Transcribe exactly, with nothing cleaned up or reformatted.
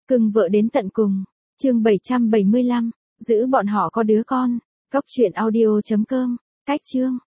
Cưng vợ đến tận cùng. Chương bảy trăm bảy mươi lăm, giữ bọn họ có đứa con. Cốc truyện audio chấm com. Cách chương.